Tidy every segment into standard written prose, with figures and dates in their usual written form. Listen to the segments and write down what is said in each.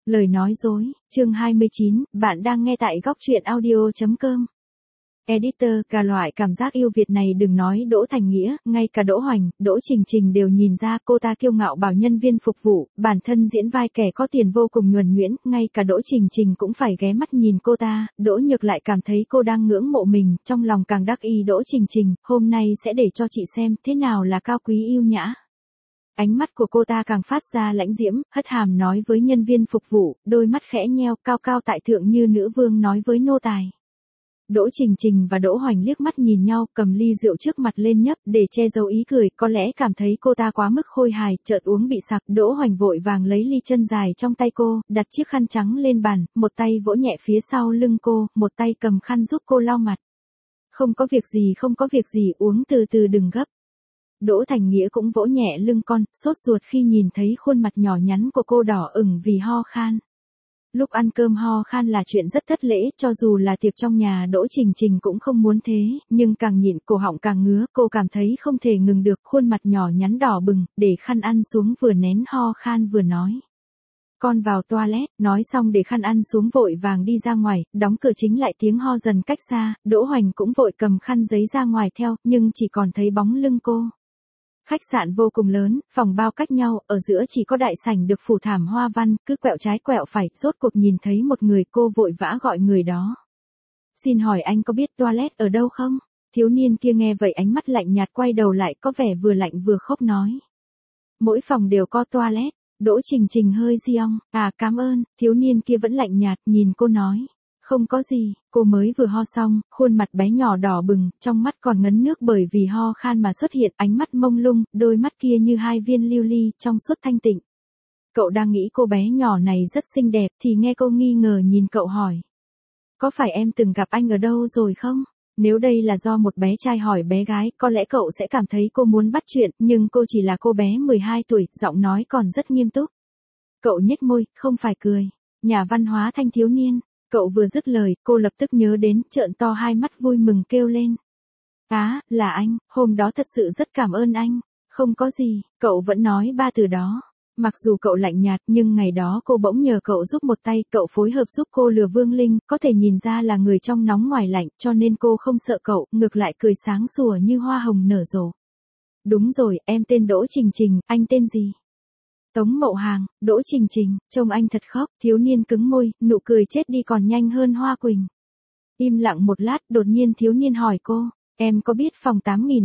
Lời nói dối, chương 29, bạn đang nghe tại góc truyện audio.com. Editor, cả loại cảm giác yêu Việt này đừng nói Đỗ Thành Nghĩa, ngay cả Đỗ Hoành, Đỗ Trình Trình đều nhìn ra cô ta kiêu ngạo bảo nhân viên phục vụ, bản thân diễn vai kẻ có tiền vô cùng nhuần nhuyễn, ngay cả Đỗ Trình Trình cũng phải ghé mắt nhìn cô ta, Đỗ Nhược lại cảm thấy cô đang ngưỡng mộ mình, trong lòng càng đắc ý Đỗ Trình Trình, hôm nay sẽ để cho chị xem thế nào là cao quý yêu nhã. Ánh mắt của cô ta càng phát ra lãnh diễm, hất hàm nói với nhân viên phục vụ, đôi mắt khẽ nheo, cao cao tại thượng như nữ vương nói với nô tài. Đỗ Trình Trình và Đỗ Hoành liếc mắt nhìn nhau, cầm ly rượu trước mặt lên nhấp, để che giấu ý cười, có lẽ cảm thấy cô ta quá mức khôi hài, chợt uống bị sặc, Đỗ Hoành vội vàng lấy ly chân dài trong tay cô, đặt chiếc khăn trắng lên bàn, một tay vỗ nhẹ phía sau lưng cô, một tay cầm khăn giúp cô lau mặt. Không có việc gì, uống từ từ đừng gấp. Đỗ Thành Nghĩa cũng vỗ nhẹ lưng con, sốt ruột khi nhìn thấy khuôn mặt nhỏ nhắn của cô đỏ ửng vì ho khan. Lúc ăn cơm ho khan là chuyện rất thất lễ, cho dù là tiệc trong nhà Đỗ Trình Trình cũng không muốn thế, nhưng càng nhịn cổ họng càng ngứa, cô cảm thấy không thể ngừng được, khuôn mặt nhỏ nhắn đỏ bừng, để khăn ăn xuống vừa nén ho khan vừa nói. Con vào toilet, nói xong để khăn ăn xuống vội vàng đi ra ngoài, đóng cửa chính lại tiếng ho dần cách xa, Đỗ Hoành cũng vội cầm khăn giấy ra ngoài theo, nhưng chỉ còn thấy bóng lưng cô. Khách sạn vô cùng lớn, phòng bao cách nhau, ở giữa chỉ có đại sảnh được phủ thảm hoa văn, cứ quẹo trái quẹo phải, rốt cuộc nhìn thấy một người, cô vội vã gọi người đó. Xin hỏi anh có biết toilet ở đâu không? Thiếu niên kia nghe vậy ánh mắt lạnh nhạt quay đầu lại, có vẻ vừa lạnh vừa khóc nói. Mỗi phòng đều có toilet. Đỗ Trình Trình hơi giong, cảm ơn, thiếu niên kia vẫn lạnh nhạt, nhìn cô nói. Không có gì, cô mới vừa ho xong, khuôn mặt bé nhỏ đỏ bừng, trong mắt còn ngấn nước bởi vì ho khan mà xuất hiện ánh mắt mông lung, đôi mắt kia như hai viên lưu ly, trong suốt thanh tịnh. Cậu đang nghĩ cô bé nhỏ này rất xinh đẹp thì nghe cô nghi ngờ nhìn cậu hỏi. Có phải em từng gặp anh ở đâu rồi không? Nếu đây là do một bé trai hỏi bé gái, có lẽ cậu sẽ cảm thấy cô muốn bắt chuyện, nhưng cô chỉ là cô bé 12 tuổi, giọng nói còn rất nghiêm túc. Cậu nhếch môi, không phải cười. Nhà văn hóa thanh thiếu niên. Cậu vừa dứt lời, cô lập tức nhớ đến, trợn to hai mắt vui mừng kêu lên. Là anh, hôm đó thật sự rất cảm ơn anh. Không có gì, cậu vẫn nói ba từ đó. Mặc dù cậu lạnh nhạt, nhưng ngày đó cô bỗng nhờ cậu giúp một tay, cậu phối hợp giúp cô lừa Vương Linh, có thể nhìn ra là người trong nóng ngoài lạnh, cho nên cô không sợ cậu, ngược lại cười sáng sủa như hoa hồng nở rộ. Đúng rồi, em tên Đỗ Trình Trình, anh tên gì? Tống Mậu Hàng. Đỗ Trình Trình, trông anh thật khóc, thiếu niên cứng môi, nụ cười chết đi còn nhanh hơn hoa quỳnh. Im lặng một lát, đột nhiên thiếu niên hỏi cô, em có biết phòng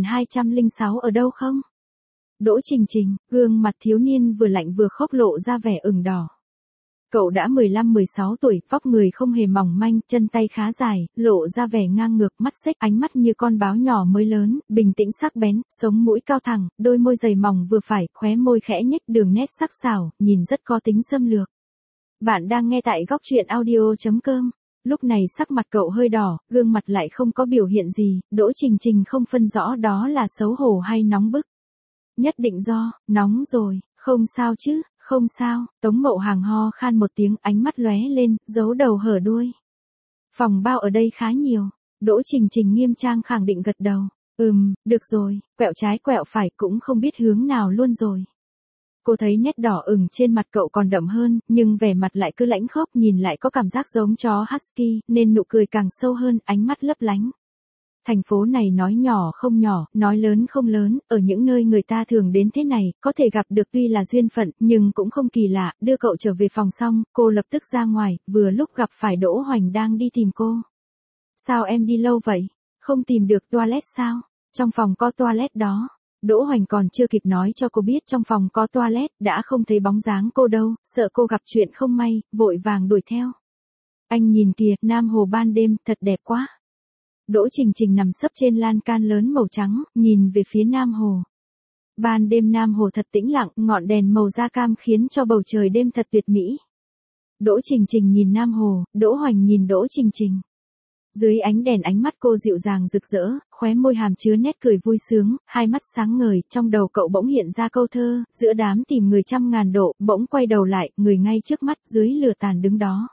8206 ở đâu không? Đỗ Trình Trình, gương mặt thiếu niên vừa lạnh vừa khóc lộ ra vẻ ửng đỏ. Cậu đã 15-16 tuổi, vóc người không hề mỏng manh, chân tay khá dài, lộ ra vẻ ngang ngược, mắt xếch, ánh mắt như con báo nhỏ mới lớn, bình tĩnh sắc bén, sống mũi cao thẳng, đôi môi dày mỏng vừa phải, khóe môi khẽ nhếch, đường nét sắc sảo, nhìn rất có tính xâm lược. Bạn đang nghe tại góc truyện audio.com. Lúc này sắc mặt cậu hơi đỏ, gương mặt lại không có biểu hiện gì, Đỗ Trình Trình không phân rõ đó là xấu hổ hay nóng bức. Nhất định do, nóng rồi, không sao chứ. Không sao, Tống Mậu Hàng ho khan một tiếng, ánh mắt lóe lên, giấu đầu hở đuôi. Phòng bao ở đây khá nhiều. Đỗ Trình Trình nghiêm trang khẳng định gật đầu. Được rồi, quẹo trái quẹo phải cũng không biết hướng nào luôn rồi. Cô thấy nét đỏ ửng trên mặt cậu còn đậm hơn, nhưng vẻ mặt lại cứ lãnh khốc, nhìn lại có cảm giác giống chó husky, nên nụ cười càng sâu hơn, ánh mắt lấp lánh. Thành phố này nói nhỏ không nhỏ, nói lớn không lớn, ở những nơi người ta thường đến thế này, có thể gặp được tuy là duyên phận, nhưng cũng không kỳ lạ, đưa cậu trở về phòng xong, cô lập tức ra ngoài, vừa lúc gặp phải Đỗ Hoành đang đi tìm cô. Sao em đi lâu vậy? Không tìm được toilet sao? Trong phòng có toilet đó. Đỗ Hoành còn chưa kịp nói cho cô biết trong phòng có toilet, đã không thấy bóng dáng cô đâu, sợ cô gặp chuyện không may, vội vàng đuổi theo. Anh nhìn kìa, Nam Hồ ban đêm, thật đẹp quá. Đỗ Trình Trình nằm sấp trên lan can lớn màu trắng, nhìn về phía Nam Hồ. Ban đêm Nam Hồ thật tĩnh lặng, ngọn đèn màu da cam khiến cho bầu trời đêm thật tuyệt mỹ. Đỗ Trình Trình nhìn Nam Hồ, Đỗ Hoành nhìn Đỗ Trình Trình. Dưới ánh đèn ánh mắt cô dịu dàng rực rỡ, khóe môi hàm chứa nét cười vui sướng, hai mắt sáng ngời, trong đầu cậu bỗng hiện ra câu thơ, giữa đám tìm người trăm ngàn độ, bỗng quay đầu lại, người ngay trước mắt dưới lửa tàn đứng đó.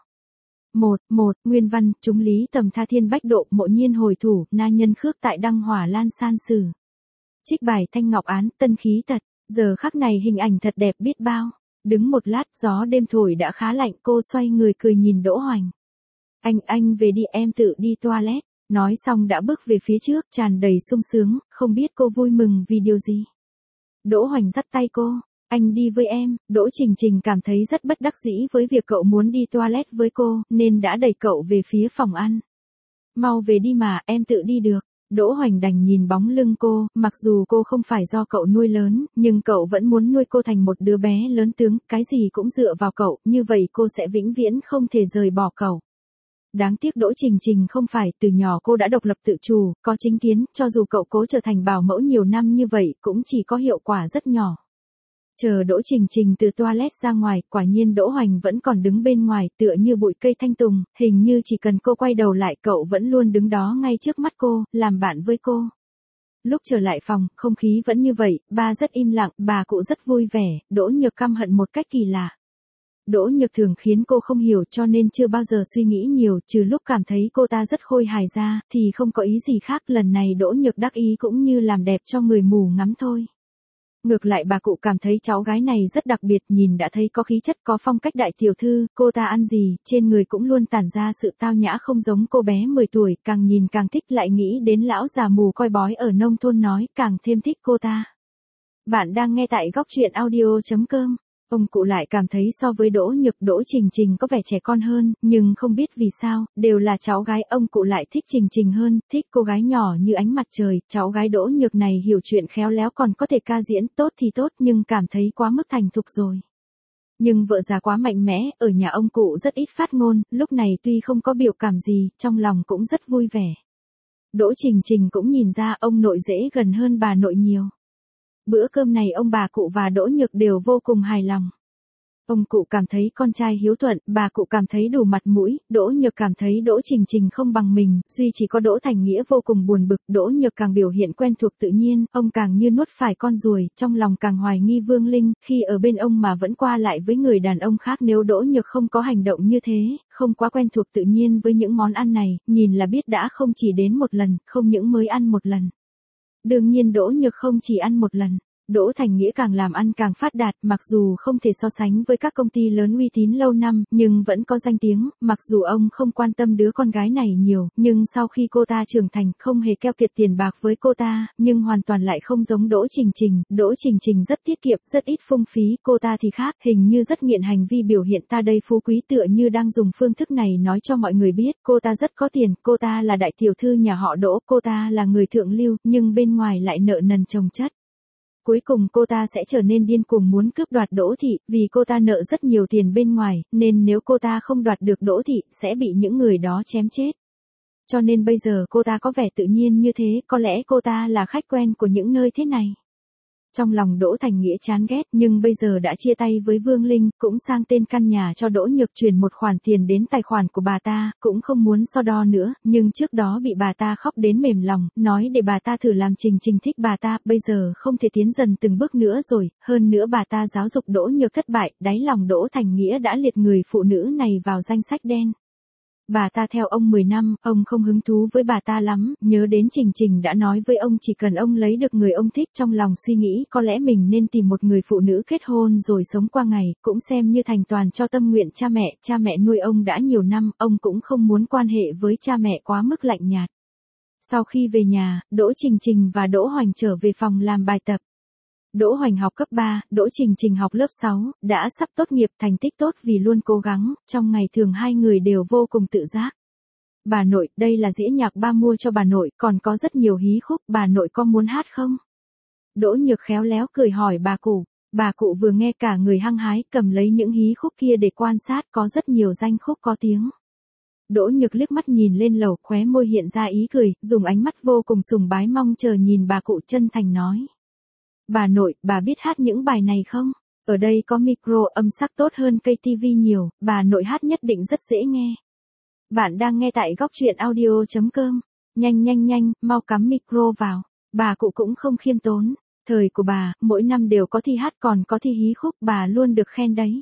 Nguyên văn, chúng lý tầm tha thiên bách độ, mộ nhiên hồi thủ, na nhân khước tại đăng hỏa lan san sử. Trích bài Thanh Ngọc Án, tân khí tật, giờ khắc này hình ảnh thật đẹp biết bao. Đứng một lát, gió đêm thổi đã khá lạnh, cô xoay người cười nhìn Đỗ Hoành. Anh về đi, em tự đi toilet. Nói xong đã bước về phía trước, tràn đầy sung sướng, không biết cô vui mừng vì điều gì. Đỗ Hoành dắt tay cô, anh đi với em. Đỗ Trình Trình cảm thấy rất bất đắc dĩ với việc cậu muốn đi toilet với cô, nên đã đẩy cậu về phía phòng ăn. Mau về đi mà, em tự đi được. Đỗ Hoành đành nhìn bóng lưng cô, mặc dù cô không phải do cậu nuôi lớn, nhưng cậu vẫn muốn nuôi cô thành một đứa bé lớn tướng, cái gì cũng dựa vào cậu, như vậy cô sẽ vĩnh viễn không thể rời bỏ cậu. Đáng tiếc Đỗ Trình Trình không phải, từ nhỏ cô đã độc lập tự chủ, có chính kiến, cho dù cậu cố trở thành bảo mẫu nhiều năm như vậy, cũng chỉ có hiệu quả rất nhỏ. Chờ Đỗ Trình Trình từ toilet ra ngoài, quả nhiên Đỗ Hoành vẫn còn đứng bên ngoài, tựa như bụi cây thanh tùng, hình như chỉ cần cô quay đầu lại cậu vẫn luôn đứng đó ngay trước mắt cô, làm bạn với cô. Lúc trở lại phòng, không khí vẫn như vậy, ba rất im lặng, bà cụ rất vui vẻ, Đỗ Nhược căm hận một cách kỳ lạ. Đỗ Nhược thường khiến cô không hiểu cho nên chưa bao giờ suy nghĩ nhiều, trừ lúc cảm thấy cô ta rất khôi hài ra, thì không có ý gì khác, lần này Đỗ Nhược đắc ý cũng như làm đẹp cho người mù ngắm thôi. Ngược lại bà cụ cảm thấy cháu gái này rất đặc biệt, nhìn đã thấy có khí chất, có phong cách đại tiểu thư, cô ta ăn gì, trên người cũng luôn tản ra sự tao nhã không giống cô bé 10 tuổi, càng nhìn càng thích, lại nghĩ đến lão già mù coi bói ở nông thôn nói, càng thêm thích cô ta. Bạn đang nghe tại góc truyện audio.com. Ông cụ lại cảm thấy so với Đỗ Nhược, Đỗ Trình Trình có vẻ trẻ con hơn, nhưng không biết vì sao, đều là cháu gái, ông cụ lại thích Trình Trình hơn, thích cô gái nhỏ như ánh mặt trời, cháu gái Đỗ Nhược này hiểu chuyện khéo léo còn có thể ca diễn, tốt thì tốt nhưng cảm thấy quá mức thành thục rồi. Nhưng vợ già quá mạnh mẽ, ở nhà ông cụ rất ít phát ngôn, lúc này tuy không có biểu cảm gì, trong lòng cũng rất vui vẻ. Đỗ Trình Trình cũng nhìn ra ông nội dễ gần hơn bà nội nhiều. Bữa cơm này ông bà cụ và Đỗ Nhược đều vô cùng hài lòng. Ông cụ cảm thấy con trai hiếu thuận, bà cụ cảm thấy đủ mặt mũi, Đỗ Nhược cảm thấy Đỗ Trình Trình không bằng mình, duy chỉ có Đỗ Thành Nghĩa vô cùng buồn bực, Đỗ Nhược càng biểu hiện quen thuộc tự nhiên, ông càng như nuốt phải con ruồi, trong lòng càng hoài nghi Vương Linh, khi ở bên ông mà vẫn qua lại với người đàn ông khác, nếu Đỗ Nhược không có hành động như thế, không quá quen thuộc tự nhiên với những món ăn này, nhìn là biết đã không chỉ đến một lần, không những mới ăn một lần. Đương nhiên Đỗ Nhược không chỉ ăn một lần. Đỗ Thành Nghĩa càng làm ăn càng phát đạt, mặc dù không thể so sánh với các công ty lớn uy tín lâu năm, nhưng vẫn có danh tiếng, mặc dù ông không quan tâm đứa con gái này nhiều, nhưng sau khi cô ta trưởng thành không hề keo kiệt tiền bạc với cô ta, nhưng hoàn toàn lại không giống Đỗ Trình Trình, Đỗ Trình Trình rất tiết kiệm, rất ít phung phí, cô ta thì khác, hình như rất nghiện hành vi biểu hiện ta đây phú quý tựa như đang dùng phương thức này nói cho mọi người biết, cô ta rất có tiền, cô ta là đại tiểu thư nhà họ Đỗ, cô ta là người thượng lưu, nhưng bên ngoài lại nợ nần chồng chất. Cuối cùng cô ta sẽ trở nên điên cuồng muốn cướp đoạt Đỗ Thị, vì cô ta nợ rất nhiều tiền bên ngoài, nên nếu cô ta không đoạt được Đỗ Thị, sẽ bị những người đó chém chết. Cho nên bây giờ cô ta có vẻ tự nhiên như thế, có lẽ cô ta là khách quen của những nơi thế này. Trong lòng Đỗ Thành Nghĩa chán ghét, nhưng bây giờ đã chia tay với Vương Linh, cũng sang tên căn nhà cho Đỗ Nhược, chuyển một khoản tiền đến tài khoản của bà ta, cũng không muốn so đo nữa, nhưng trước đó bị bà ta khóc đến mềm lòng, nói để bà ta thử làm Trình Trình thích bà ta, bây giờ không thể tiến dần từng bước nữa rồi, hơn nữa bà ta giáo dục Đỗ Nhược thất bại, đáy lòng Đỗ Thành Nghĩa đã liệt người phụ nữ này vào danh sách đen. Bà ta theo ông 10 năm, ông không hứng thú với bà ta lắm, nhớ đến Trình Trình đã nói với ông chỉ cần ông lấy được người ông thích, trong lòng suy nghĩ có lẽ mình nên tìm một người phụ nữ kết hôn rồi sống qua ngày, cũng xem như thành toàn cho tâm nguyện cha mẹ nuôi ông đã nhiều năm, ông cũng không muốn quan hệ với cha mẹ quá mức lạnh nhạt. Sau khi về nhà, Đỗ Trình Trình và Đỗ Hoành trở về phòng làm bài tập. Đỗ Hoành học cấp 3, Đỗ Trình Trình học lớp 6, đã sắp tốt nghiệp, thành tích tốt vì luôn cố gắng, trong ngày thường hai người đều vô cùng tự giác. Bà nội, đây là đĩa nhạc ba mua cho bà nội, còn có rất nhiều hí khúc, bà nội có muốn hát không? Đỗ Nhược khéo léo cười hỏi bà cụ vừa nghe cả người hăng hái, cầm lấy những hí khúc kia để quan sát, có rất nhiều danh khúc có tiếng. Đỗ Nhược liếc mắt nhìn lên lầu, khóe môi hiện ra ý cười, dùng ánh mắt vô cùng sùng bái mong chờ nhìn bà cụ, chân thành nói. Bà nội, bà biết hát những bài này không? Ở đây có micro, âm sắc tốt hơn cây TV nhiều, bà nội hát nhất định rất dễ nghe. Bạn đang nghe tại góc truyện audio.com. Nhanh, mau cắm micro vào. Bà cụ cũng không khiêm tốn. Thời của bà, mỗi năm đều có thi hát còn có thi hí khúc, bà luôn được khen đấy.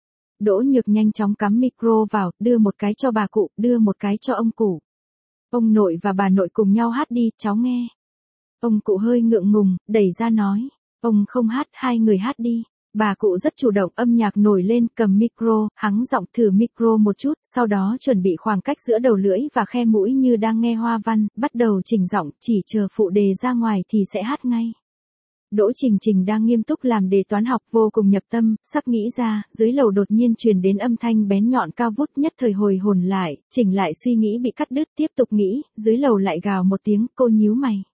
Đỗ Nhược nhanh chóng cắm micro vào, đưa một cái cho bà cụ, đưa một cái cho ông cụ. Ông nội và bà nội cùng nhau hát đi, cháu nghe. Ông cụ hơi ngượng ngùng, đẩy ra nói. Ông không hát, hai người hát đi. Bà cụ rất chủ động, âm nhạc nổi lên, cầm micro, hắng giọng thử micro một chút, sau đó chuẩn bị khoảng cách giữa đầu lưỡi và khe mũi như đang nghe hoa văn, bắt đầu chỉnh giọng, chỉ chờ phụ đề ra ngoài thì sẽ hát ngay. Đỗ Trình Trình đang nghiêm túc làm đề toán học, vô cùng nhập tâm, sắp nghĩ ra, dưới lầu đột nhiên truyền đến âm thanh bén nhọn cao vút, nhất thời hồi hồn lại, chỉnh lại suy nghĩ bị cắt đứt, tiếp tục nghĩ, dưới lầu lại gào một tiếng, cô nhíu mày.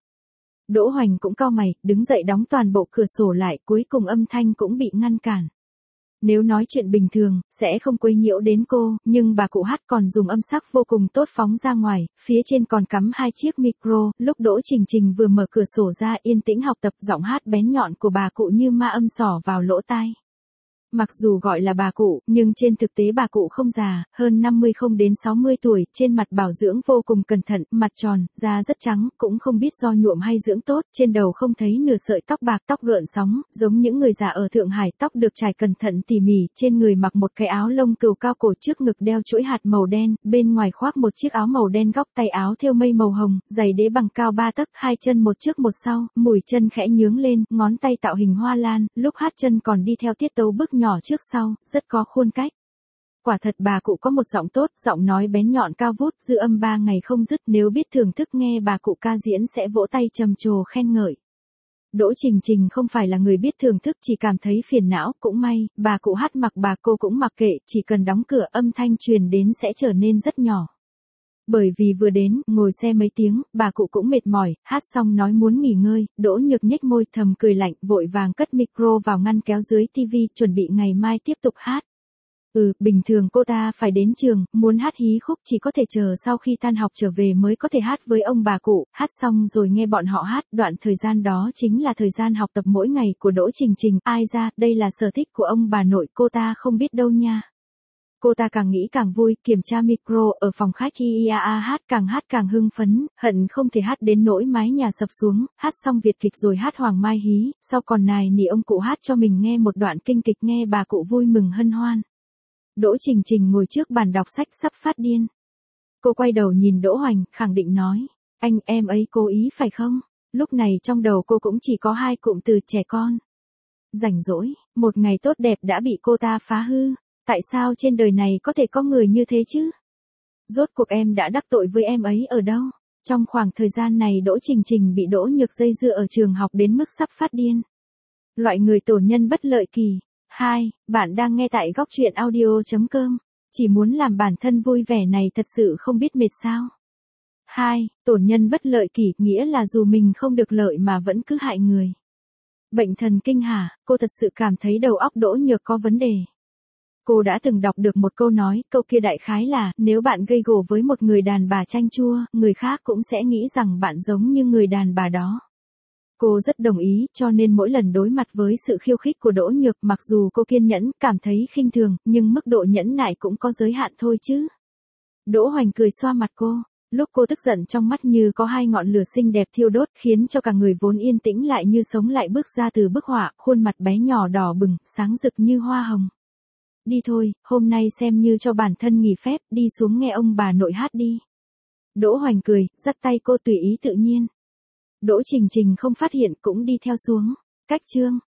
Đỗ Hoành cũng cau mày, đứng dậy đóng toàn bộ cửa sổ lại, cuối cùng âm thanh cũng bị ngăn cản. Nếu nói chuyện bình thường, sẽ không quấy nhiễu đến cô, nhưng bà cụ hát còn dùng âm sắc vô cùng tốt phóng ra ngoài, phía trên còn cắm 2 chiếc micro, lúc Đỗ Trình Trình vừa mở cửa sổ ra yên tĩnh học tập, giọng hát bén nhọn của bà cụ như ma âm xỏ vào lỗ tai. Mặc dù gọi là bà cụ, nhưng trên thực tế bà cụ không già, hơn 50 không đến 60 tuổi, trên mặt bảo dưỡng vô cùng cẩn thận, mặt tròn, da rất trắng, cũng không biết do nhuộm hay dưỡng tốt, trên đầu không thấy nửa sợi tóc bạc, tóc gợn sóng, giống những người già ở Thượng Hải, tóc được trải cẩn thận tỉ mỉ, trên người mặc một cái áo lông cừu cao cổ, trước ngực đeo chuỗi hạt màu đen, bên ngoài khoác một chiếc áo màu đen, góc tay áo thêu mây màu hồng, giày đế bằng cao 3 tấc, 2 chân một trước một sau, mũi chân khẽ nhướng lên, ngón tay tạo hình hoa lan, lúc hát chân còn đi theo tiết tấu bước nhỏ trước sau, rất có khuôn cách. Quả thật bà cụ có một giọng tốt, giọng nói bén nhọn cao vút, dư âm 3 ngày không dứt, nếu biết thưởng thức nghe bà cụ ca diễn sẽ vỗ tay trầm trồ khen ngợi. Đỗ Trình Trình không phải là người biết thưởng thức, chỉ cảm thấy phiền não, cũng may, bà cụ hát mặc bà cô cũng mặc kệ, chỉ cần đóng cửa âm thanh truyền đến sẽ trở nên rất nhỏ. Bởi vì vừa đến, ngồi xe mấy tiếng, bà cụ cũng mệt mỏi, hát xong nói muốn nghỉ ngơi, Đỗ Nhược nhếch môi thầm cười lạnh, vội vàng cất micro vào ngăn kéo dưới tivi, chuẩn bị ngày mai tiếp tục hát. Bình thường cô ta phải đến trường, muốn hát hí khúc chỉ có thể chờ sau khi tan học trở về mới có thể hát với ông bà cụ, hát xong rồi nghe bọn họ hát, đoạn thời gian đó chính là thời gian học tập mỗi ngày của Đỗ Trình Trình, ai ra, đây là sở thích của ông bà nội, cô ta không biết đâu nha. Cô ta càng nghĩ càng vui, kiểm tra micro ở phòng khách hát càng hưng phấn, hận không thể hát đến nỗi mái nhà sập xuống, hát xong Việt kịch rồi hát Hoàng Mai hí, sau còn nài nỉ ông cụ hát cho mình nghe một đoạn kinh kịch, nghe bà cụ vui mừng hân hoan. Đỗ Trình Trình ngồi trước bàn đọc sách sắp phát điên. Cô quay đầu nhìn Đỗ Hoành, khẳng định nói, anh em ấy cố ý phải không? Lúc này trong đầu cô cũng chỉ có 2 cụm từ trẻ con. Rảnh rỗi, một ngày tốt đẹp đã bị cô ta phá hư. Tại sao trên đời này có thể có người như thế chứ? Rốt cuộc em đã đắc tội với em ấy ở đâu? Trong khoảng thời gian này Đỗ Trình Trình bị Đỗ Nhược dây dưa ở trường học đến mức sắp phát điên. Loại người tổn nhân bất lợi kỳ. 2. Bạn đang nghe tại góc truyện audio.com. Chỉ muốn làm bản thân vui vẻ này thật sự không biết mệt sao? 2. Tổn nhân bất lợi kỳ nghĩa là dù mình không được lợi mà vẫn cứ hại người. Bệnh thần kinh hả? Cô thật sự cảm thấy đầu óc Đỗ Nhược có vấn đề. Cô đã từng đọc được một câu nói, câu kia đại khái là, nếu bạn gây gổ với một người đàn bà chanh chua, người khác cũng sẽ nghĩ rằng bạn giống như người đàn bà đó. Cô rất đồng ý, cho nên mỗi lần đối mặt với sự khiêu khích của Đỗ Nhược, mặc dù cô kiên nhẫn, cảm thấy khinh thường, nhưng mức độ nhẫn nại cũng có giới hạn thôi chứ. Đỗ Hoành cười xoa mặt cô, lúc cô tức giận trong mắt như có 2 ngọn lửa xinh đẹp thiêu đốt, khiến cho cả người vốn yên tĩnh lại như sống lại, bước ra từ bức họa, khuôn mặt bé nhỏ đỏ bừng, sáng rực như hoa hồng. Đi thôi, hôm nay xem như cho bản thân nghỉ phép, đi xuống nghe ông bà nội hát đi. Đỗ Hoành cười, dắt tay cô tùy ý tự nhiên. Đỗ Trình Trình không phát hiện cũng đi theo xuống. Cách chương